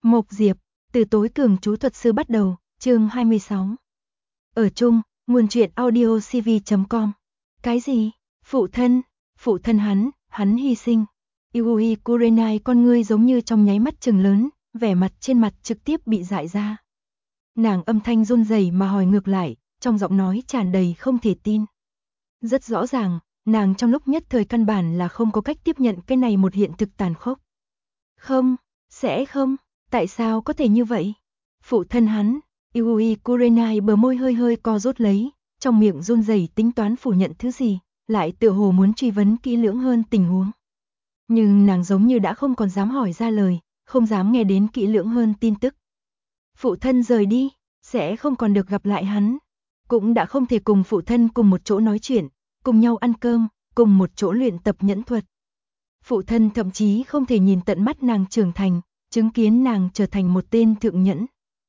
Mộc Diệp, từ tối cường chú thuật sư bắt đầu, chương 26. Ở chung, nguồn truyện audio cv.com. Cái gì? Phụ thân hắn hy sinh. Yui Kurenai con ngươi giống như trong nháy mắt trừng lớn, vẻ mặt trên mặt trực tiếp bị dại ra. Nàng âm thanh run rẩy mà hỏi ngược lại, trong giọng nói tràn đầy không thể tin. Rất rõ ràng, nàng trong lúc nhất thời căn bản là không có cách tiếp nhận cái này một hiện thực tàn khốc. Không, sẽ không. Tại sao có thể như vậy? Phụ thân hắn, Yui Kurenai bờ môi hơi hơi co rút lấy, trong miệng run rẩy tính toán phủ nhận thứ gì, lại tựa hồ muốn truy vấn kỹ lưỡng hơn tình huống. Nhưng nàng giống như đã không còn dám hỏi ra lời, không dám nghe đến kỹ lưỡng hơn tin tức. Phụ thân rời đi, sẽ không còn được gặp lại hắn, cũng đã không thể cùng phụ thân cùng một chỗ nói chuyện, cùng nhau ăn cơm, cùng một chỗ luyện tập nhẫn thuật. Phụ thân thậm chí không thể nhìn tận mắt nàng trưởng thành, chứng kiến nàng trở thành một tên thượng nhẫn.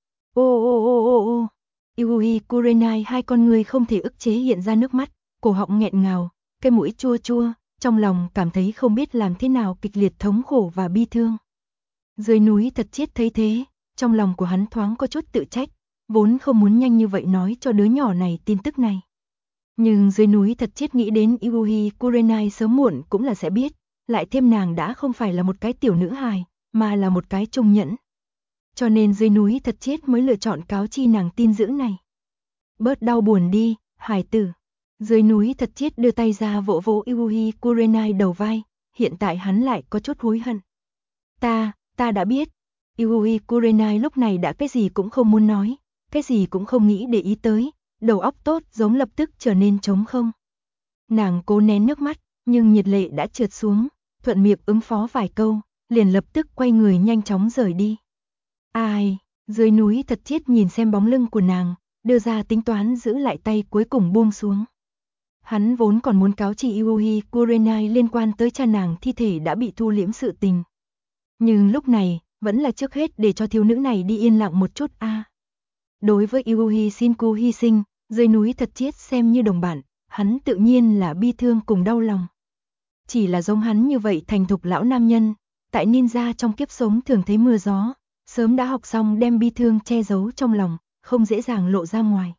Ô. Yui Kurenai hai con người không thể ức chế hiện ra nước mắt, cổ họng nghẹn ngào, cái mũi chua chua, trong lòng cảm thấy không biết làm thế nào kịch liệt thống khổ và bi thương. Dưới núi thật chết thấy thế, trong lòng của hắn thoáng có chút tự trách, vốn không muốn nhanh như vậy nói cho đứa nhỏ này tin tức này. Nhưng dưới núi thật chết nghĩ đến Yui Kurenai sớm muộn cũng là sẽ biết, lại thêm nàng đã không phải là một cái tiểu nữ hài, mà là một cái trung nhẫn. Cho nên dưới núi thật chết mới lựa chọn cáo chi nàng tin dữ này. Bớt đau buồn đi, hài tử. Dưới núi thật chết đưa tay ra vỗ vỗ Yui Kurenai đầu vai, hiện tại hắn lại có chút hối hận. Ta đã biết. Yui Kurenai lúc này đã cái gì cũng không muốn nói, cái gì cũng không nghĩ để ý tới, đầu óc tốt giống lập tức trở nên trống không. Nàng cố nén nước mắt, nhưng nhiệt lệ đã trượt xuống, thuận miệng ứng phó vài câu, liền lập tức quay người nhanh chóng rời đi. Ai, dưới núi thật chết nhìn xem bóng lưng của nàng, đưa ra tính toán giữ lại tay cuối cùng buông xuống. Hắn vốn còn muốn cáo chi Yui Kurenai liên quan tới cha nàng thi thể đã bị thu liễm sự tình. Nhưng lúc này, vẫn là trước hết để cho thiếu nữ này đi yên lặng một chút a. Đối với Yui Shinku hy sinh, dưới núi thật chết xem như đồng bạn, hắn tự nhiên là bi thương cùng đau lòng. Chỉ là giống hắn như vậy thành thục lão nam nhân, tại ninja trong kiếp sống thường thấy mưa gió, sớm đã học xong đem bi thương che giấu trong lòng, không dễ dàng lộ ra ngoài.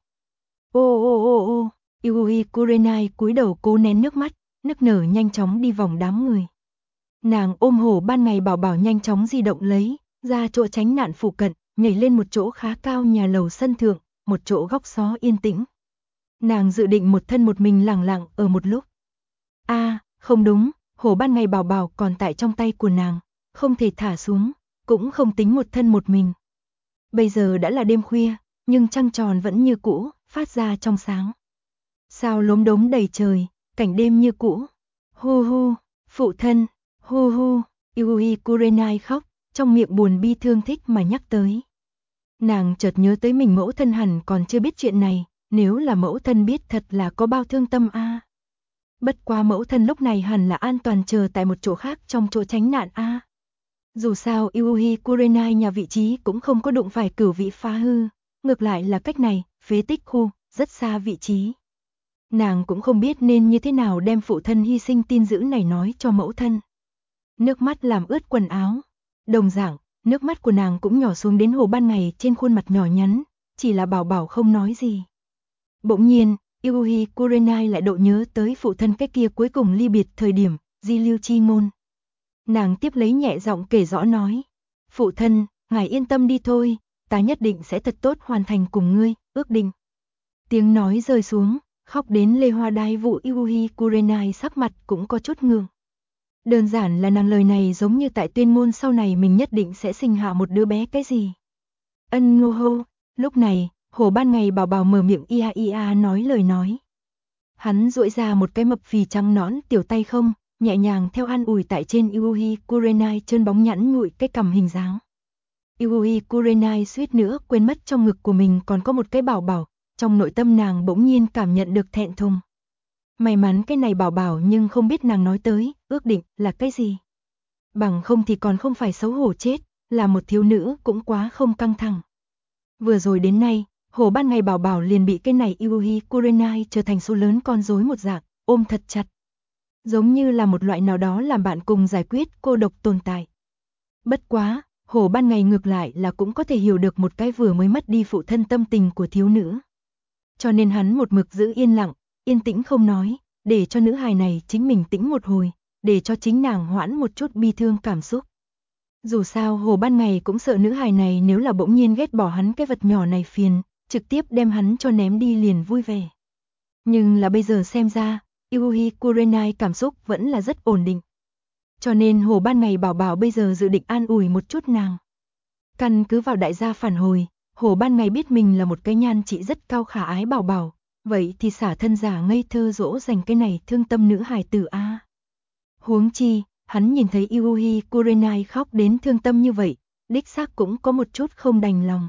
Ô, Yui Kurenai cúi đầu cố nén nước mắt, nức nở nhanh chóng đi vòng đám người. Nàng ôm hổ ban ngày bảo bảo nhanh chóng di động lấy, ra chỗ tránh nạn phụ cận, nhảy lên một chỗ khá cao nhà lầu sân thượng, một chỗ góc xó yên tĩnh. Nàng dự định một thân một mình lẳng lặng ở một lúc. Không đúng, hổ ban ngày bảo bảo còn tại trong tay của nàng, không thể thả xuống, cũng không tính một thân một mình. Bây giờ đã là đêm khuya, nhưng trăng tròn vẫn như cũ, phát ra trong sáng. Sao lốm đốm đầy trời, cảnh đêm như cũ. Hu, phụ thân, hu, Yui Kurenai khóc, trong miệng buồn bi thương thích mà nhắc tới. Nàng chợt nhớ tới mình mẫu thân hẳn còn chưa biết chuyện này, nếu là mẫu thân biết thật là có bao thương tâm a. Bất quá mẫu thân lúc này hẳn là an toàn chờ tại một chỗ khác trong chỗ tránh nạn a. Dù sao Yui Kurenai nhà vị trí cũng không có đụng phải cửu vị phá hư, ngược lại là cách này, phế tích khu, rất xa vị trí. Nàng cũng không biết nên như thế nào đem phụ thân hy sinh tin dữ này nói cho mẫu thân. Nước mắt làm ướt quần áo. Đồng dạng, nước mắt của nàng cũng nhỏ xuống đến hồ ban ngày trên khuôn mặt nhỏ nhắn, chỉ là bảo bảo không nói gì. Bỗng nhiên, Yui Kurenai lại độ nhớ tới phụ thân cái kia cuối cùng ly biệt thời điểm, di lưu chi ngôn. Nàng tiếp lấy nhẹ giọng kể rõ nói. Phụ thân, ngài yên tâm đi thôi, ta nhất định sẽ thật tốt hoàn thành cùng ngươi, ước định. Tiếng nói rơi xuống, khóc đến lê hoa đai vụ Yui Kurenai sắc mặt cũng có chút ngượng. Đơn giản là nàng lời này giống như tại tuyên ngôn sau này mình nhất định sẽ sinh hạ một đứa bé cái gì. Ngô hô, lúc này, hổ ban ngày bảo bảo mở miệng ia nói lời nói. Hắn duỗi ra một cái mập phì trắng nõn tiểu tay không, nhẹ nhàng theo an ủi tại trên Yui Kurenai chân bóng nhẵn nhụi cái cằm hình dáng. Yui Kurenai suýt nữa quên mất trong ngực của mình còn có một cái bảo bảo, trong nội tâm nàng bỗng nhiên cảm nhận được thẹn thùng. May mắn cái này bảo bảo nhưng không biết nàng nói tới, ước định là cái gì. Bằng không thì còn không phải xấu hổ chết, là một thiếu nữ cũng quá không căng thẳng. Vừa rồi đến nay, hổ ban ngày bảo bảo liền bị cái này Yui Kurenai trở thành số lớn con rối một dạng, ôm thật chặt. Giống như là một loại nào đó làm bạn cùng giải quyết cô độc tồn tại. Bất quá, Hồ Ban Ngày ngược lại là cũng có thể hiểu được một cái vừa mới mất đi phụ thân tâm tình của thiếu nữ. Cho nên hắn một mực giữ yên lặng, yên tĩnh không nói, để cho nữ hài này chính mình tĩnh một hồi, để cho chính nàng hoãn một chút bi thương cảm xúc. Dù sao Hồ Ban Ngày cũng sợ nữ hài này nếu là bỗng nhiên ghét bỏ hắn cái vật nhỏ này phiền, trực tiếp đem hắn cho ném đi liền vui vẻ. Nhưng là bây giờ xem ra, Yui Kurenai cảm xúc vẫn là rất ổn định. Cho nên Hồ Ban Ngày bảo bảo bây giờ dự định an ủi một chút nàng. Căn cứ vào đại gia phản hồi, Hồ Ban Ngày biết mình là một cái nhan trị rất cao khả ái bảo bảo, vậy thì xả thân giả ngây thơ dỗ dành cái này thương tâm nữ hài tử a. Huống chi, hắn nhìn thấy Yui Kurenai khóc đến thương tâm như vậy, đích xác cũng có một chút không đành lòng.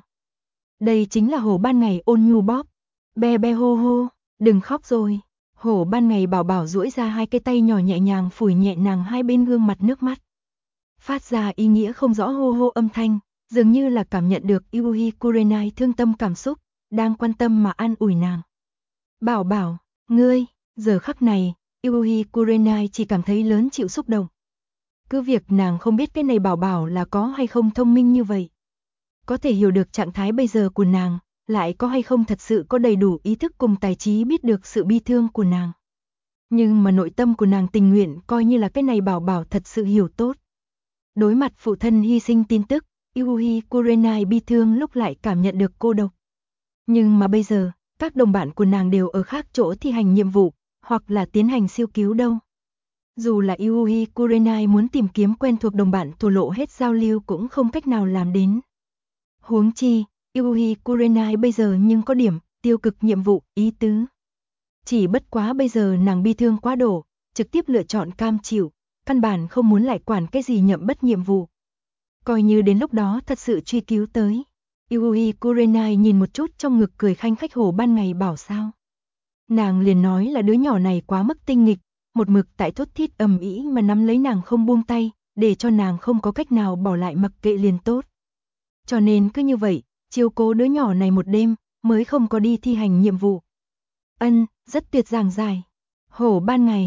Đây chính là Hồ Ban Ngày ôn nhu bóp, be be hô hô, đừng khóc rồi. Hồ Ban Ngày bảo bảo duỗi ra hai cái tay nhỏ nhẹ nhàng phủi nhẹ nàng hai bên gương mặt nước mắt. Phát ra ý nghĩa không rõ hô hô âm thanh, dường như là cảm nhận được Yui Kurenai thương tâm cảm xúc, đang quan tâm mà an ủi nàng. Bảo bảo, ngươi, giờ khắc này, Yui Kurenai chỉ cảm thấy lớn chịu xúc động. Cứ việc nàng không biết cái này bảo bảo là có hay không thông minh như vậy. Có thể hiểu được trạng thái bây giờ của nàng, lại có hay không thật sự có đầy đủ ý thức cùng tài trí biết được sự bi thương của nàng. Nhưng mà nội tâm của nàng tình nguyện coi như là cái này bảo bảo thật sự hiểu tốt. Đối mặt phụ thân hy sinh tin tức, Yui Kurenai bi thương lúc lại cảm nhận được cô độc. Nhưng mà bây giờ, các đồng bạn của nàng đều ở khác chỗ thi hành nhiệm vụ, hoặc là tiến hành siêu cứu đâu. Dù là Yui Kurenai muốn tìm kiếm quen thuộc đồng bạn thổ lộ hết giao lưu cũng không cách nào làm đến. Huống chi, Yui Kurenai bây giờ nhưng có điểm tiêu cực nhiệm vụ, ý tứ. Chỉ bất quá bây giờ nàng bi thương quá độ, trực tiếp lựa chọn cam chịu, căn bản không muốn lại quản cái gì nhậm bất nhiệm vụ. Coi như đến lúc đó thật sự truy cứu tới. Yui Kurenai nhìn một chút trong ngực cười khanh khách Hồ Ban Ngày bảo sao. Nàng liền nói là đứa nhỏ này quá mức tinh nghịch, một mực tại thốt thít ầm ĩ mà nắm lấy nàng không buông tay, để cho nàng không có cách nào bỏ lại mặc kệ liền tốt. Cho nên cứ như vậy, chiếu cố đứa nhỏ này một đêm, mới không có đi thi hành nhiệm vụ. Ân, rất tuyệt giảng giải. Hổ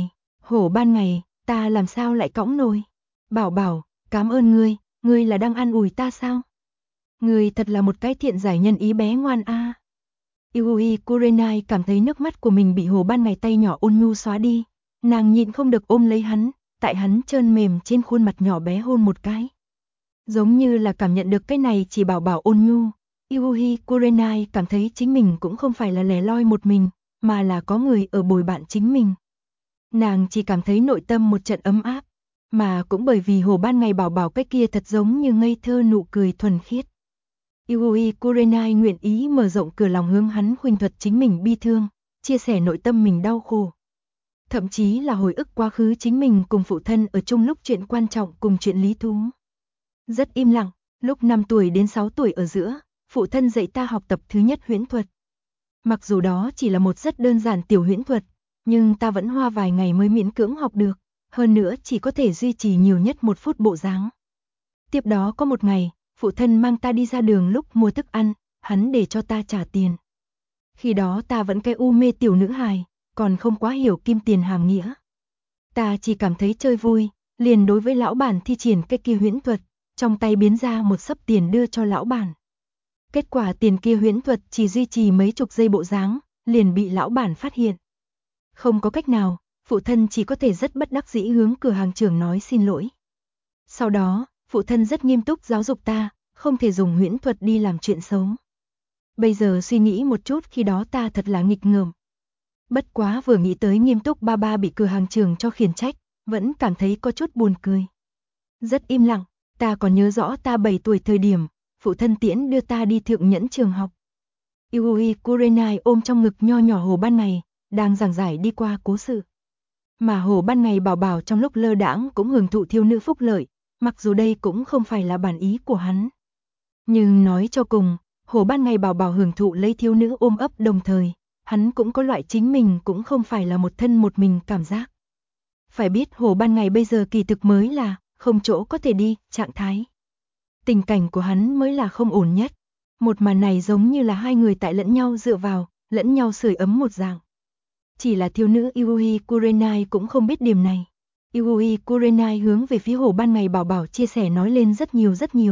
Ban Ngày, ta làm sao lại cõng nổi. Bảo bảo, cảm ơn ngươi là đang an ủi ta sao? Ngươi thật là một cái thiện giải nhân ý bé ngoan a. Yui Kurenai cảm thấy nước mắt của mình bị Hồ Ban Ngày tay nhỏ ôn nhu xóa đi, nàng nhịn không được ôm lấy hắn, tại hắn trơn mềm trên khuôn mặt nhỏ bé hôn một cái. Giống như là cảm nhận được cái này chỉ bảo bảo ôn nhu, Yui Kurenai cảm thấy chính mình cũng không phải là lẻ loi một mình, mà là có người ở bồi bạn chính mình. Nàng chỉ cảm thấy nội tâm một trận ấm áp, mà cũng bởi vì Hồ Ban Ngày bảo bảo cái kia thật giống như ngây thơ nụ cười thuần khiết. Yui Kurenai nguyện ý mở rộng cửa lòng hướng hắn huỳnh thuật chính mình bi thương, chia sẻ nội tâm mình đau khổ. Thậm chí là hồi ức quá khứ chính mình cùng phụ thân ở chung lúc chuyện quan trọng cùng chuyện lý thú. Rất im lặng, lúc 5 tuổi đến 6 tuổi ở giữa, phụ thân dạy ta học tập thứ nhất huyễn thuật. Mặc dù đó chỉ là một rất đơn giản tiểu huyễn thuật, nhưng ta vẫn hoa vài ngày mới miễn cưỡng học được, hơn nữa chỉ có thể duy trì nhiều nhất 1 phút bộ dáng. Tiếp đó có một ngày, phụ thân mang ta đi ra đường lúc mua thức ăn, hắn để cho ta trả tiền. Khi đó ta vẫn cái u mê tiểu nữ hài, còn không quá hiểu kim tiền hàm nghĩa. Ta chỉ cảm thấy chơi vui, liền đối với lão bản thi triển cái kia huyễn thuật, trong tay biến ra một xấp tiền đưa cho lão bản. Kết quả tiền kia huyễn thuật chỉ duy trì mấy chục giây bộ dáng, liền bị lão bản phát hiện. Không có cách nào, phụ thân chỉ có thể rất bất đắc dĩ hướng cửa hàng trưởng nói xin lỗi. Sau đó, phụ thân rất nghiêm túc giáo dục ta, không thể dùng huyễn thuật đi làm chuyện xấu. Bây giờ suy nghĩ một chút khi đó ta thật là nghịch ngợm. Bất quá vừa nghĩ tới nghiêm túc ba ba bị cửa hàng trưởng cho khiển trách, vẫn cảm thấy có chút buồn cười. Rất im lặng, ta còn nhớ rõ ta 7 tuổi thời điểm, phụ thân tiễn đưa ta đi thượng nhẫn trường học. Yui Kurenai ôm trong ngực nho nhỏ Hồ Ban Ngày, đang giảng giải đi qua cố sự. Mà Hồ Ban Ngày bảo bảo trong lúc lơ đãng cũng hưởng thụ thiếu nữ phúc lợi, mặc dù đây cũng không phải là bản ý của hắn. Nhưng nói cho cùng, Hồ Ban Ngày bảo bảo hưởng thụ lấy thiếu nữ ôm ấp đồng thời, hắn cũng có loại chính mình cũng không phải là một thân một mình cảm giác. Phải biết Hồ Ban Ngày bây giờ kỳ thực mới là không chỗ có thể đi, trạng thái. Tình cảnh của hắn mới là không ổn nhất. Một màn này giống như là hai người tại lẫn nhau dựa vào, lẫn nhau sưởi ấm một dạng. Chỉ là thiếu nữ Yui Kurenai cũng không biết điểm này. Yui Kurenai hướng về phía Hồ Ban Ngày bảo bảo chia sẻ nói lên rất nhiều,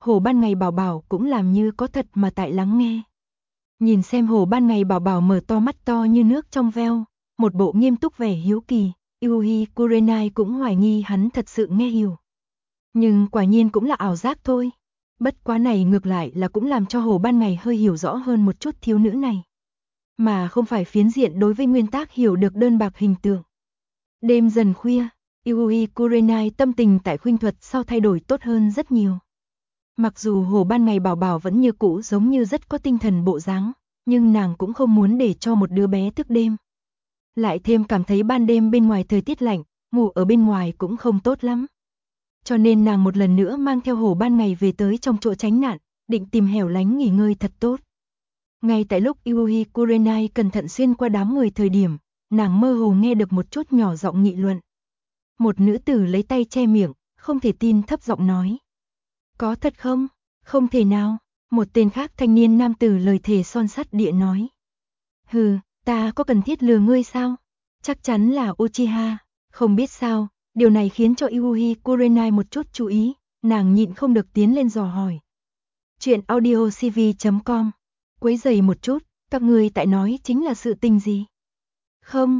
Hồ Ban Ngày Bảo Bảo cũng làm như có thật mà tại lắng nghe. Nhìn xem Hồ Ban Ngày Bảo Bảo mở to mắt to như nước trong veo, một bộ nghiêm túc vẻ hiếu kỳ, Yuhi Kurenai cũng hoài nghi hắn thật sự nghe hiểu. Nhưng quả nhiên cũng là ảo giác thôi. Bất quá này ngược lại là cũng làm cho Hồ Ban Ngày hơi hiểu rõ hơn một chút thiếu nữ này. Mà không phải phiến diện đối với nguyên tắc hiểu được đơn bạc hình tượng. Đêm dần khuya, Yuhi Kurenai tâm tình tại khuynh thuật sau thay đổi tốt hơn rất nhiều. Mặc dù Hồ Ban Ngày Bảo Bảo vẫn như cũ giống như rất có tinh thần bộ dáng, nhưng nàng cũng không muốn để cho một đứa bé thức đêm. Lại thêm cảm thấy ban đêm bên ngoài thời tiết lạnh, ngủ ở bên ngoài cũng không tốt lắm. Cho nên nàng một lần nữa mang theo Hồ Ban Ngày về tới trong chỗ tránh nạn, định tìm hẻo lánh nghỉ ngơi thật tốt. Ngay tại lúc Yuhi Kurenai cẩn thận xuyên qua đám người thời điểm, nàng mơ hồ nghe được một chút nhỏ giọng nghị luận. Một nữ tử lấy tay che miệng, không thể tin thấp giọng nói. Có thật không? Không thể nào. Một tên khác thanh niên nam tử lời thề son sắt địa nói. Hừ, ta có cần thiết lừa ngươi sao? Chắc chắn là Uchiha. Không biết sao, điều này khiến cho Yuhi Kurenai một chút chú ý, nàng nhịn không được tiến lên dò hỏi. Chuyện audiocv.com. Quấy giày một chút, các ngươi tại nói chính là sự tình gì? Không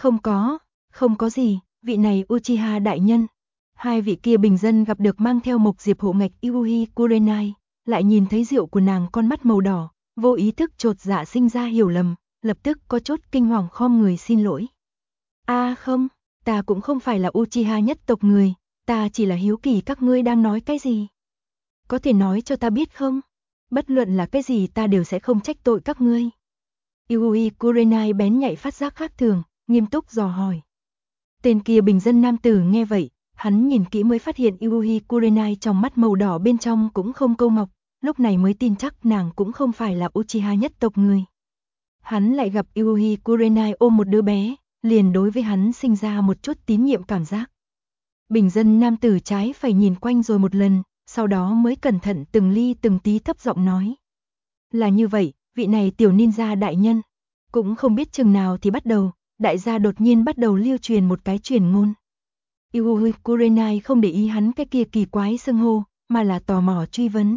có gì, vị này Uchiha đại nhân. Hai vị kia bình dân gặp được mang theo mộc diệp hộ ngạch Yuhi Kurenai, lại nhìn thấy rượu của nàng con mắt màu đỏ, vô ý thức chột dạ sinh ra hiểu lầm, lập tức có chút kinh hoàng khom người xin lỗi. Không, ta cũng không phải là Uchiha nhất tộc người, ta chỉ là hiếu kỳ các ngươi đang nói cái gì. Có thể nói cho ta biết không? Bất luận là cái gì ta đều sẽ không trách tội các ngươi. Yuhi Kurenai bén nhạy phát giác khác thường, nghiêm túc dò hỏi. Tên kia bình dân nam tử nghe vậy, hắn nhìn kỹ mới phát hiện Yuhi Kurenai trong mắt màu đỏ bên trong cũng không câu ngọc, lúc này mới tin chắc nàng cũng không phải là Uchiha nhất tộc người. Hắn lại gặp Yuhi Kurenai ôm một đứa bé, liền đối với hắn sinh ra một chút tín nhiệm cảm giác. Bình dân nam tử trái phải nhìn quanh rồi một lần, sau đó mới cẩn thận từng ly từng tí thấp giọng nói. Là như vậy, vị này tiểu ninja đại nhân, cũng không biết chừng nào thì bắt đầu, đại gia đột nhiên bắt đầu lưu truyền một cái truyền ngôn. Yuhi Kurenai không để ý hắn cái kia kỳ quái xưng hô, mà là tò mò truy vấn.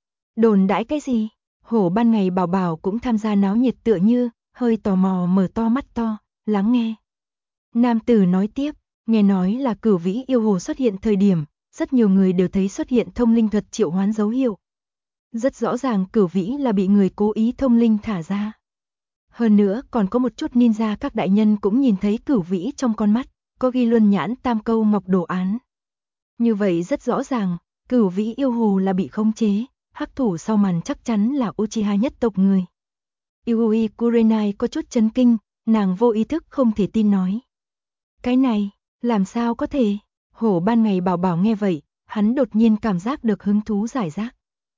Đồn đãi cái gì? Hổ Ban Ngày Bảo Bảo cũng tham gia náo nhiệt tựa như, hơi tò mò mở to mắt to, lắng nghe. Nam tử nói tiếp, nghe nói là Cửu Vĩ yêu hồ xuất hiện thời điểm, rất nhiều người đều thấy xuất hiện thông linh thuật triệu hoán dấu hiệu. Rất rõ ràng Cửu Vĩ là bị người cố ý thông linh thả ra. Hơn nữa còn có một chút ninja các đại nhân cũng nhìn thấy Cửu Vĩ trong con mắt, có ghi luân nhãn tam câu ngọc đồ án. Như vậy rất rõ ràng, Cửu Vĩ yêu hồ là bị khống chế, hắc thủ sau màn chắc chắn là Uchiha nhất tộc người. Yuhi Kurenai có chút chấn kinh, nàng vô ý thức không thể tin nói. Cái này, làm sao có thể? Hổ Ban Ngày Bảo Bảo nghe vậy, hắn đột nhiên cảm giác được hứng thú giải rác.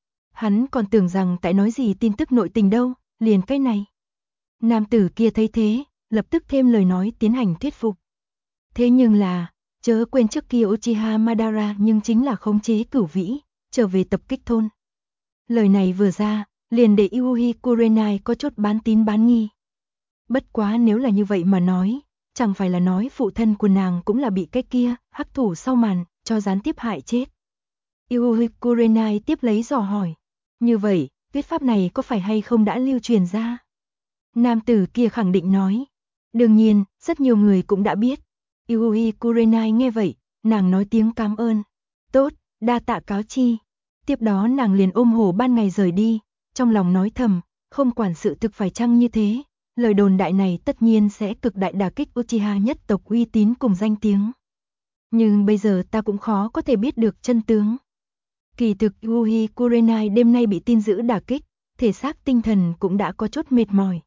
Hắn còn tưởng rằng tại nói gì tin tức nội tình đâu, liền cái này. Nam tử kia thấy thế, lập tức thêm lời nói tiến hành thuyết phục. Thế nhưng là, chớ quên trước kia Uchiha Madara nhưng chính là khống chế Cửu Vĩ, trở về tập kích thôn. Lời này vừa ra, liền để Yuhi Kurenai có chút bán tín bán nghi. Bất quá nếu là như vậy mà nói, chẳng phải là nói phụ thân của nàng cũng là bị cái kia, hắc thủ sau màn, cho gián tiếp hại chết. Yuhi Kurenai tiếp lấy dò hỏi. Như vậy, viết pháp này có phải hay không đã lưu truyền ra? Nam tử kia khẳng định nói. Đương nhiên, rất nhiều người cũng đã biết. Yuhi Kurenai nghe vậy, nàng nói tiếng cảm ơn. Tốt, đa tạ cáo chi. Tiếp đó nàng liền ôm Hổ Ban Ngày rời đi, trong lòng nói thầm, không quản sự thực phải chăng như thế, lời đồn đại này tất nhiên sẽ cực đại đả kích Uchiha nhất tộc uy tín cùng danh tiếng. Nhưng bây giờ ta cũng khó có thể biết được chân tướng. Kỳ thực Yuhi Kurenai đêm nay bị tin dữ đả kích, thể xác tinh thần cũng đã có chút mệt mỏi.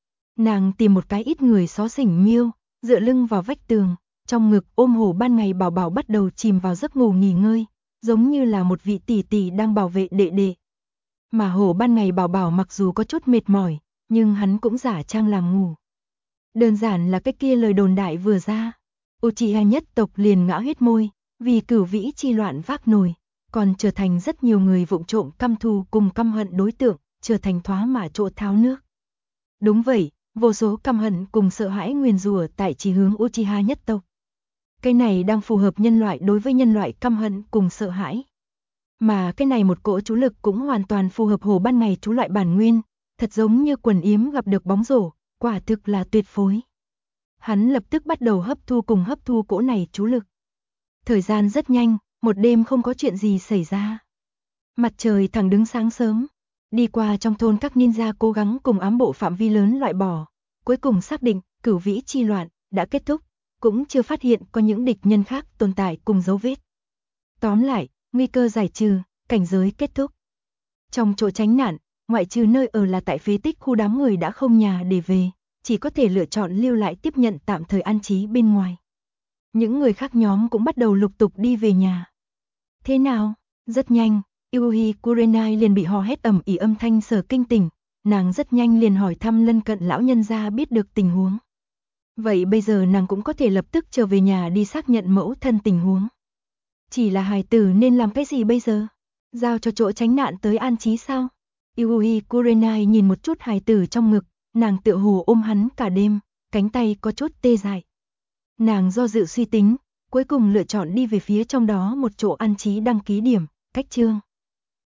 Nàng tìm một cái ít người xó xỉnh miêu, dựa lưng vào vách tường, trong ngực ôm Hổ Ban Ngày Bảo Bảo bắt đầu chìm vào giấc ngủ nghỉ ngơi, giống như là một vị tỷ tỷ đang bảo vệ đệ đệ. Mà Hổ Ban Ngày Bảo Bảo mặc dù có chút mệt mỏi, nhưng hắn cũng giả trang làm ngủ. Đơn giản là cái kia lời đồn đại vừa ra, Uchiha nhất tộc liền ngã hết môi, vì Cửu Vĩ chi loạn vác nồi, còn trở thành rất nhiều người vụng trộm căm thù cùng căm hận đối tượng, trở thành thoá mạ chỗ tháo nước. Đúng vậy, vô số căm hận cùng sợ hãi nguyền rủa tại chỉ hướng Uchiha nhất tộc. Cái này đang phù hợp nhân loại đối với nhân loại căm hận cùng sợ hãi. Mà cái này một cỗ chú lực cũng hoàn toàn phù hợp Hồ Ban Ngày chú loại bản nguyên, thật giống như quần yếm gặp được bóng rổ, quả thực là tuyệt phối. Hắn lập tức bắt đầu hấp thu cỗ này chú lực. Thời gian rất nhanh, một đêm không có chuyện gì xảy ra. Mặt trời thẳng đứng sáng sớm, đi qua trong thôn các ninja cố gắng cùng ám bộ phạm vi lớn loại bỏ, cuối cùng xác định cửu vĩ chi loạn đã kết thúc, cũng chưa phát hiện có những địch nhân khác tồn tại cùng dấu vết. Tóm lại, nguy cơ giải trừ, cảnh giới kết thúc. Trong chỗ tránh nạn, ngoại trừ nơi ở là tại phế tích khu đám người đã không nhà để về, chỉ có thể lựa chọn lưu lại tiếp nhận tạm thời an trí bên ngoài. Những người khác nhóm cũng bắt đầu lục tục đi về nhà. Thế nào? Rất nhanh, Yui Kurenai liền bị hò hét ầm ĩ âm thanh sở kinh tỉnh, nàng rất nhanh liền hỏi thăm lân cận lão nhân gia biết được tình huống. Vậy bây giờ nàng cũng có thể lập tức trở về nhà đi xác nhận mẫu thân tình huống. Chỉ là hài tử nên làm cái gì bây giờ? Giao cho chỗ tránh nạn tới an trí sao? Yui Kurenai nhìn một chút hài tử trong ngực, nàng tựa hồ ôm hắn cả đêm, cánh tay có chút tê dại. Nàng do dự suy tính, cuối cùng lựa chọn đi về phía trong đó một chỗ an trí đăng ký điểm, cách chương.